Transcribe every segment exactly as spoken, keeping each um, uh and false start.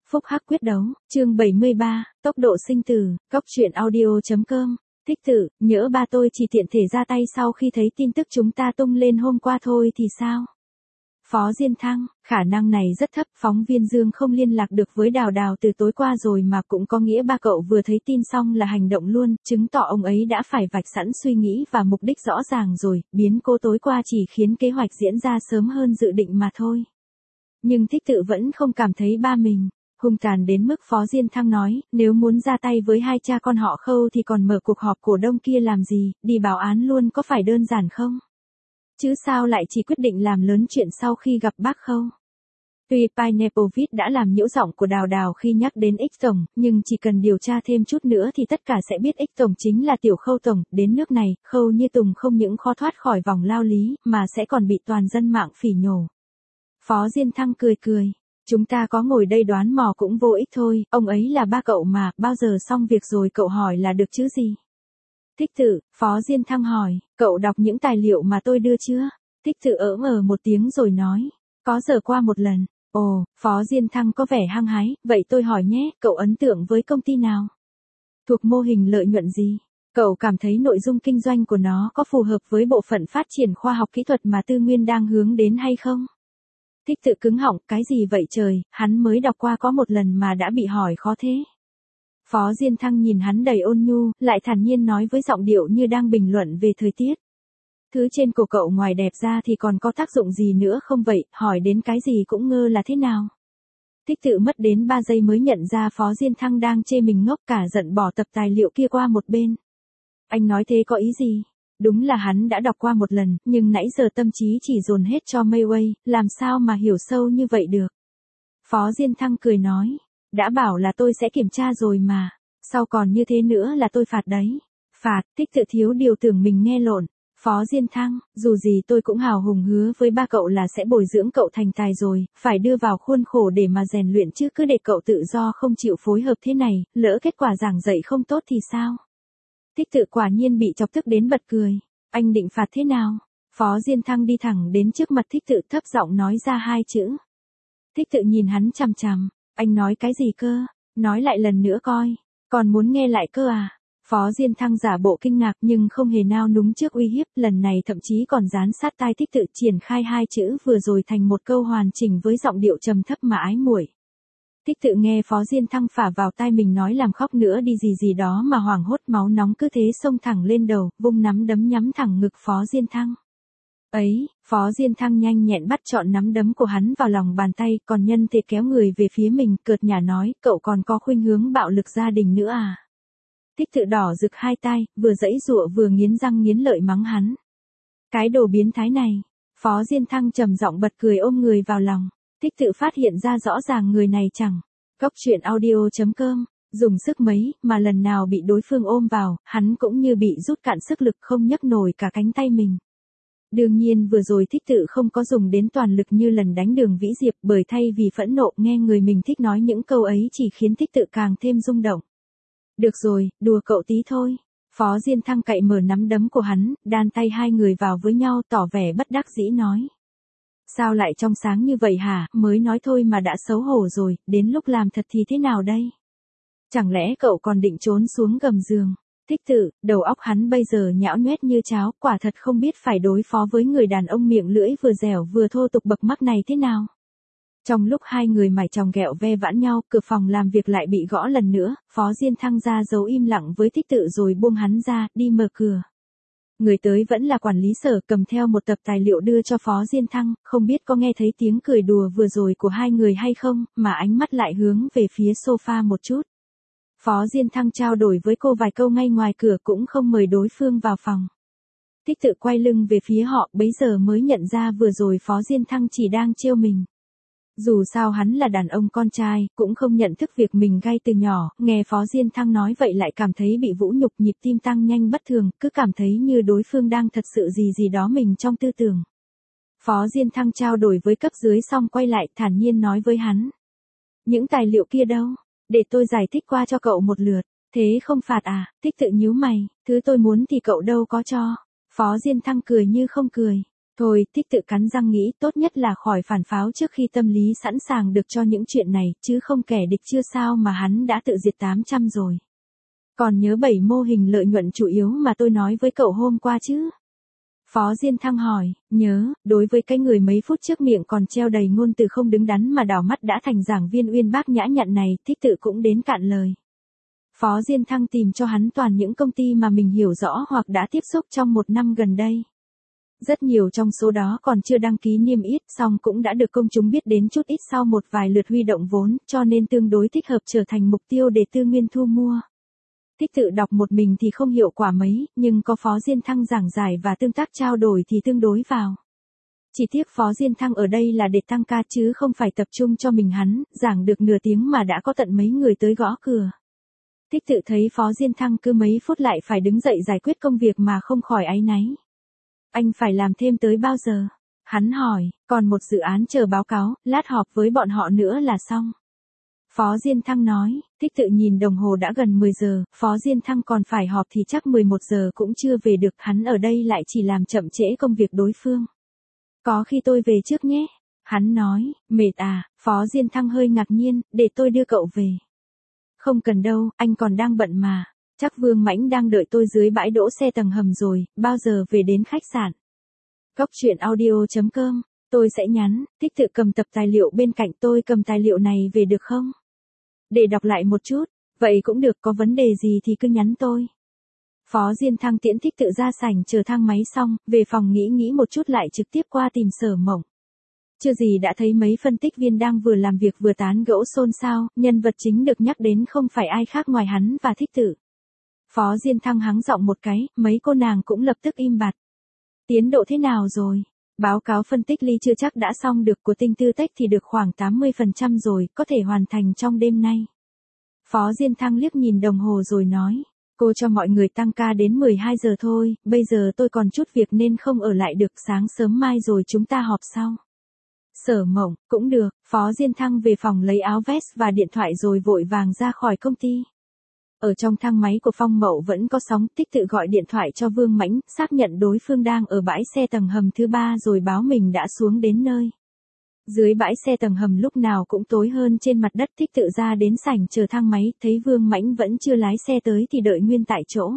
Phúc hắc quyết đấu, chương bảy mươi ba, tốc độ sinh tử, góc truyện audio.com. Thích Tử, nhỡ ba tôi chỉ tiện thể ra tay sau khi thấy tin tức chúng ta tung lên hôm qua thôi thì sao? Phó Diên Thăng, khả năng này rất thấp, phóng viên Dương không liên lạc được với Đào Đào từ tối qua rồi mà cũng có nghĩa ba cậu vừa thấy tin xong là hành động luôn, chứng tỏ ông ấy đã phải vạch sẵn suy nghĩ và mục đích rõ ràng rồi, biến cố tối qua chỉ khiến kế hoạch diễn ra sớm hơn dự định mà thôi. Nhưng Thích Tự vẫn không cảm thấy ba mình hung tàn đến mức Phó Diên Thăng nói, nếu muốn ra tay với hai cha con họ Khâu thì còn mở cuộc họp cổ đông kia làm gì, đi báo án luôn có phải đơn giản không? Chứ sao lại chỉ quyết định làm lớn chuyện sau khi gặp bác Khâu? Tuy Pineapple Viết đã làm nhiễu giọng của Đào Đào khi nhắc đến X Tổng, nhưng chỉ cần điều tra thêm chút nữa thì tất cả sẽ biết X Tổng chính là tiểu Khâu Tổng, đến nước này, Khâu Như Tùng không những khó thoát khỏi vòng lao lý, mà sẽ còn bị toàn dân mạng phỉ nhổ. Phó Diên Thăng cười cười. Chúng ta có ngồi đây đoán mò cũng vô ích thôi, ông ấy là ba cậu mà, bao giờ xong việc rồi cậu hỏi là được chứ gì? Thích Tự, Phó Diên Thăng hỏi, cậu đọc những tài liệu mà tôi đưa chưa? Thích Tự ỡm ờ một tiếng rồi nói, có giờ qua một lần. Ồ, Phó Diên Thăng có vẻ hăng hái, vậy tôi hỏi nhé, cậu ấn tượng với công ty nào? Thuộc mô hình lợi nhuận gì? Cậu cảm thấy nội dung kinh doanh của nó có phù hợp với bộ phận phát triển khoa học kỹ thuật mà Tư Nguyên đang hướng đến hay không? Thích Tự cứng họng, cái gì vậy trời, hắn mới đọc qua có một lần mà đã bị hỏi khó thế. Phó Diên Thăng nhìn hắn đầy ôn nhu, lại thản nhiên nói với giọng điệu như đang bình luận về thời tiết. Thứ trên cổ cậu ngoài đẹp ra thì còn có tác dụng gì nữa không vậy, hỏi đến cái gì cũng ngơ là thế nào. Thích Tự mất đến ba giây mới nhận ra Phó Diên Thăng đang chê mình ngốc, cả giận bỏ tập tài liệu kia qua một bên. Anh nói thế có ý gì? Đúng là hắn đã đọc qua một lần, nhưng nãy giờ tâm trí chỉ dồn hết cho Mayway, làm sao mà hiểu sâu như vậy được. Phó Diên Thăng cười nói, đã bảo là tôi sẽ kiểm tra rồi mà, sau còn như thế nữa là tôi phạt đấy. Phạt, Thích Tự thiếu điều tưởng mình nghe lộn. Phó Diên Thăng, dù gì tôi cũng hào hùng hứa với ba cậu là sẽ bồi dưỡng cậu thành tài rồi, phải đưa vào khuôn khổ để mà rèn luyện chứ cứ để cậu tự do không chịu phối hợp thế này, lỡ kết quả giảng dạy không tốt thì sao? Thích Tự quả nhiên bị chọc tức đến bật cười. Anh định phạt thế nào? Phó Diên Thăng đi thẳng đến trước mặt Thích Tự thấp giọng nói ra hai chữ. Thích Tự nhìn hắn chằm chằm. Anh nói cái gì cơ? Nói lại lần nữa coi. Còn muốn nghe lại cơ à? Phó Diên Thăng giả bộ kinh ngạc nhưng không hề nao núng trước uy hiếp, lần này thậm chí còn dán sát tai Thích Tự triển khai hai chữ vừa rồi thành một câu hoàn chỉnh với giọng điệu trầm thấp mà ái muội. Thích Tự nghe Phó Diên Thăng phả vào tai mình nói làm khóc nữa đi gì gì đó mà hoảng hốt, máu nóng cứ thế xông thẳng lên đầu, vung nắm đấm nhắm thẳng ngực Phó Diên Thăng. Ấy, Phó Diên Thăng nhanh nhẹn bắt trọn nắm đấm của hắn vào lòng bàn tay, còn nhân tiện kéo người về phía mình, cợt nhả nói, cậu còn có khuynh hướng bạo lực gia đình nữa à? Thích Tự đỏ rực hai tai, vừa giãy giụa vừa nghiến răng nghiến lợi mắng hắn. Cái đồ biến thái này. Phó Diên Thăng trầm giọng bật cười ôm người vào lòng. Thích Tự phát hiện ra rõ ràng người này chẳng. Góc truyện audio.com, dùng sức mấy, mà lần nào bị đối phương ôm vào, hắn cũng như bị rút cạn sức lực không nhấc nổi cả cánh tay mình. Đương nhiên vừa rồi Thích Tự không có dùng đến toàn lực như lần đánh Đường Vĩ Diệp, bởi thay vì phẫn nộ nghe người mình thích nói những câu ấy chỉ khiến Thích Tự càng thêm rung động. Được rồi, đùa cậu tí thôi. Phó Diên Thăng cậy mở nắm đấm của hắn, đan tay hai người vào với nhau tỏ vẻ bất đắc dĩ nói. Sao lại trong sáng như vậy hả, mới nói thôi mà đã xấu hổ rồi, đến lúc làm thật thì thế nào đây? Chẳng lẽ cậu còn định trốn xuống gầm giường? Thích Tự, đầu óc hắn bây giờ nhão nhoét như cháo, quả thật không biết phải đối phó với người đàn ông miệng lưỡi vừa dẻo vừa thô tục bậc mắc này thế nào. Trong lúc hai người mải chòng ghẹo ve vãn nhau, cửa phòng làm việc lại bị gõ lần nữa, Phó Diên Thăng ra dấu im lặng với Thích Tự rồi buông hắn ra, đi mở cửa. Người tới vẫn là quản lý Sở, cầm theo một tập tài liệu đưa cho Phó Diên Thăng, không biết có nghe thấy tiếng cười đùa vừa rồi của hai người hay không, mà ánh mắt lại hướng về phía sofa một chút. Phó Diên Thăng trao đổi với cô vài câu ngay ngoài cửa cũng không mời đối phương vào phòng. Thích Tự quay lưng về phía họ, bấy giờ mới nhận ra vừa rồi Phó Diên Thăng chỉ đang trêu mình. Dù sao hắn là đàn ông con trai, cũng không nhận thức việc mình gay từ nhỏ, nghe Phó Diên Thăng nói vậy lại cảm thấy bị vũ nhục, nhịp tim tăng nhanh bất thường, cứ cảm thấy như đối phương đang thật sự gì gì đó mình trong tư tưởng. Phó Diên Thăng trao đổi với cấp dưới xong quay lại thản nhiên nói với hắn. Những tài liệu kia đâu? Để tôi giải thích qua cho cậu một lượt. Thế không phạt à? Thích Tự nhíu mày, thứ tôi muốn thì cậu đâu có cho. Phó Diên Thăng cười như không cười. Thôi, thích tự cắn răng nghĩ tốt nhất là khỏi phản pháo trước khi tâm lý sẵn sàng được cho những chuyện này, chứ không kẻ địch chưa sao mà hắn đã tự diệt tám trăm rồi. Còn nhớ bảy mô hình lợi nhuận chủ yếu mà tôi nói với cậu hôm qua chứ? Phó Diên Thăng hỏi, nhớ, đối với cái người mấy phút trước miệng còn treo đầy ngôn từ không đứng đắn mà đảo mắt đã thành giảng viên uyên bác nhã nhặn này, thích tự cũng đến cạn lời. Phó Diên Thăng tìm cho hắn toàn những công ty mà mình hiểu rõ hoặc đã tiếp xúc trong một năm gần đây. Rất nhiều trong số đó còn chưa đăng ký niêm yết, song cũng đã được công chúng biết đến chút ít sau một vài lượt huy động vốn, cho nên tương đối thích hợp trở thành mục tiêu để Tư Nguyên thu mua. Thích tự đọc một mình thì không hiệu quả mấy, nhưng có Phó Diên Thăng giảng giải và tương tác trao đổi thì tương đối vào. Chỉ tiếc Phó Diên Thăng ở đây là để tăng ca chứ không phải tập trung cho mình hắn, giảng được nửa tiếng mà đã có tận mấy người tới gõ cửa. Thích tự thấy Phó Diên Thăng cứ mấy phút lại phải đứng dậy giải quyết công việc mà không khỏi áy náy. Anh phải làm thêm tới bao giờ? Hắn hỏi, còn một dự án chờ báo cáo, lát họp với bọn họ nữa là xong. Phó Diên Thăng nói, thích tự nhìn đồng hồ đã gần mười giờ, Phó Diên Thăng còn phải họp thì chắc mười một giờ cũng chưa về được, hắn ở đây lại chỉ làm chậm trễ công việc đối phương. Có khi tôi về trước nhé. Hắn nói, mệt à, Phó Diên Thăng hơi ngạc nhiên, để tôi đưa cậu về. Không cần đâu, anh còn đang bận mà. Chắc Vương Mãnh đang đợi tôi dưới bãi đỗ xe tầng hầm rồi, bao giờ về đến khách sạn. Góc truyện audio chấm com, tôi sẽ nhắn, thích tự cầm tập tài liệu bên cạnh tôi cầm tài liệu này về được không? Để đọc lại một chút, vậy cũng được, có vấn đề gì thì cứ nhắn tôi. Phó Diên Thăng tiễn thích tự ra sảnh chờ thang máy xong, về phòng nghĩ nghĩ một chút lại trực tiếp qua tìm Sở Mộng. Chưa gì đã thấy mấy phân tích viên đang vừa làm việc vừa tán gẫu xôn xao, nhân vật chính được nhắc đến không phải ai khác ngoài hắn và thích tự. Phó Diên Thăng hắng giọng một cái, mấy cô nàng cũng lập tức im bặt. Tiến độ thế nào rồi? Báo cáo phân tích ly chưa chắc đã xong được, của Tinh Tư Tech thì được khoảng tám mươi phần trăm rồi, có thể hoàn thành trong đêm nay. Phó Diên Thăng liếc nhìn đồng hồ rồi nói, cô cho mọi người tăng ca đến mười hai giờ thôi, bây giờ tôi còn chút việc nên không ở lại được, sáng sớm mai rồi chúng ta họp sau. Sở Mộng, cũng được. Phó Diên Thăng về phòng lấy áo vest và điện thoại rồi vội vàng ra khỏi công ty. Ở trong thang máy của Phong Mậu vẫn có sóng, thích tự gọi điện thoại cho Vương Mãnh, xác nhận đối phương đang ở bãi xe tầng hầm thứ ba rồi báo mình đã xuống đến nơi. Dưới bãi xe tầng hầm lúc nào cũng tối hơn trên mặt đất, thích tự ra đến sảnh chờ thang máy, thấy Vương Mãnh vẫn chưa lái xe tới thì đợi nguyên tại chỗ.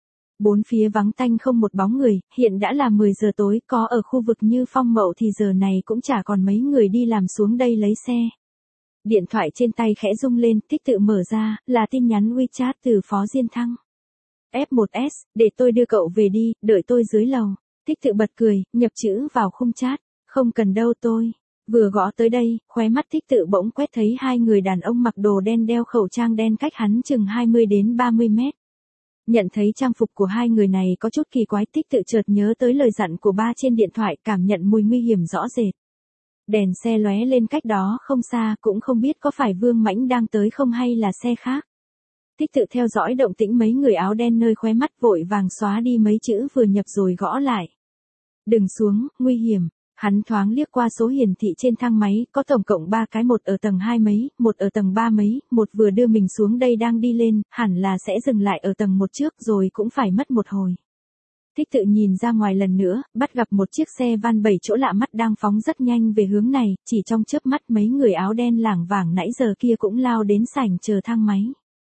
Bốn phía vắng tanh không một bóng người, hiện đã là mười giờ tối, có ở khu vực như Phong Mậu thì giờ này cũng chả còn mấy người đi làm xuống đây lấy xe. Điện thoại trên tay khẽ rung lên, thích tự mở ra, là tin nhắn WeChat từ Phó Diên Thăng. ép một ét, để tôi đưa cậu về đi, đợi tôi dưới lầu. Thích tự bật cười, nhập chữ vào khung chat, không cần đâu tôi. Vừa gõ tới đây, khóe mắt thích tự bỗng quét thấy hai người đàn ông mặc đồ đen đeo khẩu trang đen cách hắn chừng hai mươi đến ba mươi mét. Nhận thấy trang phục của hai người này có chút kỳ quái, thích tự chợt nhớ tới lời dặn của ba trên điện thoại, cảm nhận mùi nguy hiểm rõ rệt. Đèn xe lóe lên cách đó không xa, cũng không biết có phải Vương Mãnh đang tới không hay là xe khác. Thích tự theo dõi động tĩnh mấy người áo đen nơi khóe mắt, vội vàng xóa đi mấy chữ vừa nhập rồi gõ lại. Đừng xuống, nguy hiểm. Hắn thoáng liếc qua số hiển thị trên thang máy, có tổng cộng ba cái, một ở tầng hai mấy, một ở tầng ba mấy, một vừa đưa mình xuống đây đang đi lên, hẳn là sẽ dừng lại ở tầng một trước rồi cũng phải mất một hồi. Thích tự nhìn ra ngoài lần nữa, bắt gặp một chiếc xe van bảy chỗ lạ mắt đang phóng rất nhanh về hướng này, chỉ trong chớp mắt mấy người áo đen lảng vảng nãy giờ kia cũng lao đến sảnh chờ thang máy.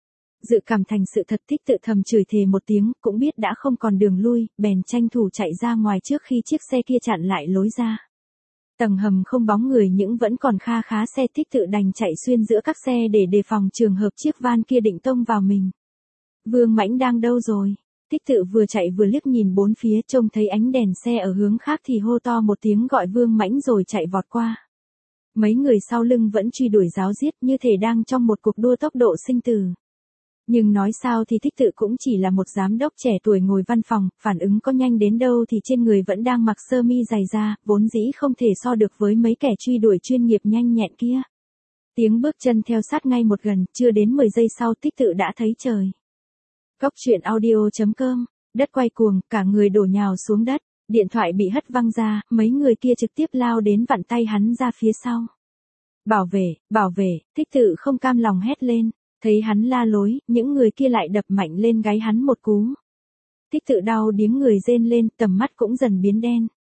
Dự cảm thành sự thật, thích tự thầm chửi thề một tiếng, cũng biết đã không còn đường lui, bèn tranh thủ chạy ra ngoài trước khi chiếc xe kia chặn lại lối ra. Tầng hầm không bóng người nhưng vẫn còn kha khá xe, thích tự đành chạy xuyên giữa các xe để đề phòng trường hợp chiếc van kia định tông vào mình. Vương Mãnh đang đâu rồi? Thích tự vừa chạy vừa liếc nhìn bốn phía, trông thấy ánh đèn xe ở hướng khác thì hô to một tiếng gọi Vương Mãnh rồi chạy vọt qua. Mấy người sau lưng vẫn truy đuổi ráo riết như thể đang trong một cuộc đua tốc độ sinh tử. Nhưng nói sao thì thích tự cũng chỉ là một giám đốc trẻ tuổi ngồi văn phòng, phản ứng có nhanh đến đâu thì trên người vẫn đang mặc sơ mi dày da, vốn dĩ không thể so được với mấy kẻ truy đuổi chuyên nghiệp nhanh nhẹn kia. Tiếng bước chân theo sát ngay một gần, chưa đến mười giây sau thích tự đã thấy trời. Góc truyện audio chấm com, đất quay cuồng, cả người đổ nhào xuống đất, điện thoại bị hất văng ra, mấy người kia trực tiếp lao đến vặn tay hắn ra phía sau. Bảo vệ, bảo vệ, thích tự không cam lòng hét lên. Thấy hắn la lối, những người kia lại đập mạnh lên gáy hắn một cú. Thích tự đau điếng người rên lên, tầm mắt cũng dần biến đen.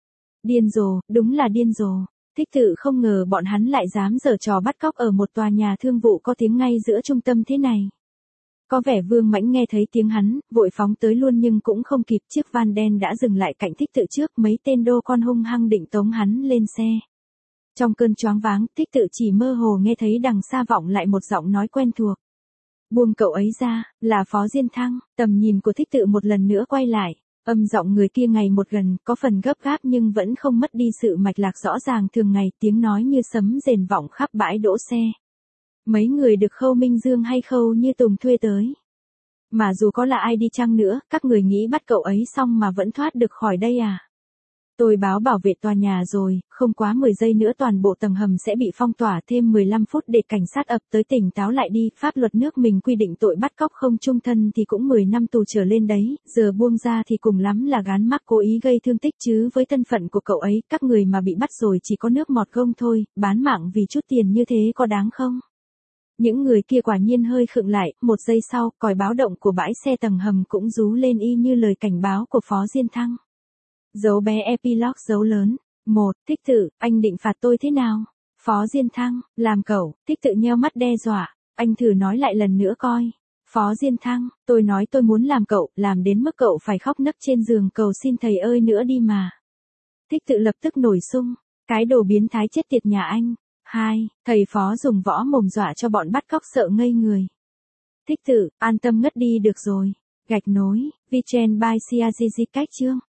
Điên rồ, đúng là điên rồ. Thích tự không ngờ bọn hắn lại dám giở trò bắt cóc ở một tòa nhà thương vụ có tiếng ngay giữa trung tâm thế này. Có vẻ Vương Mãnh nghe thấy tiếng hắn, vội phóng tới luôn nhưng cũng không kịp, chiếc van đen đã dừng lại cạnh Thích tự trước, mấy tên đô con hung hăng định tống hắn lên xe. Trong cơn choáng váng, Thích tự chỉ mơ hồ nghe thấy đằng xa vọng lại một giọng nói quen thuộc. Buông cậu ấy ra, là Phó Diên Thăng. Tầm nhìn của Thích tự một lần nữa quay lại. Âm giọng người kia ngày một gần, có phần gấp gáp nhưng vẫn không mất đi sự mạch lạc rõ ràng thường ngày, tiếng nói như sấm rền vọng khắp bãi đỗ xe. Mấy người được Khâu Minh Dương hay Khâu Như Tùng thuê tới. Mà dù có là ai đi chăng nữa, các người nghĩ bắt cậu ấy xong mà vẫn thoát được khỏi đây à? Tôi báo bảo vệ tòa nhà rồi, không quá mười giây nữa toàn bộ tầng hầm sẽ bị phong tỏa, thêm mười lăm phút để cảnh sát ập tới tỉnh táo lại đi, pháp luật nước mình quy định tội bắt cóc không chung thân thì cũng mười năm tù trở lên đấy, giờ buông ra thì cùng lắm là gán mác cố ý gây thương tích chứ với thân phận của cậu ấy, các người mà bị bắt rồi chỉ có nước mọt gông thôi, bán mạng vì chút tiền như thế có đáng không? Những người kia quả nhiên hơi khựng lại, một giây sau, còi báo động của bãi xe tầng hầm cũng rú lên y như lời cảnh báo của Phó Diên Thăng. Dấu bé epilogue dấu lớn. Một, Thích tự, anh định phạt tôi thế nào? Phó Diên Thăng, làm cẩu. Thích tự nheo mắt đe dọa. Anh thử nói lại lần nữa coi. Phó Diên Thăng, tôi nói tôi muốn làm cậu, làm đến mức cậu phải khóc nấc trên giường cầu xin thầy ơi nữa đi mà. Thích tự lập tức nổi sung. Cái đồ biến thái chết tiệt nhà anh. Hai, thầy Phó dùng võ mồm dọa cho bọn bắt cóc sợ ngây người. Thích tự, an tâm ngất đi được rồi. Gạch nối, Vichen by Siazizi cách chương.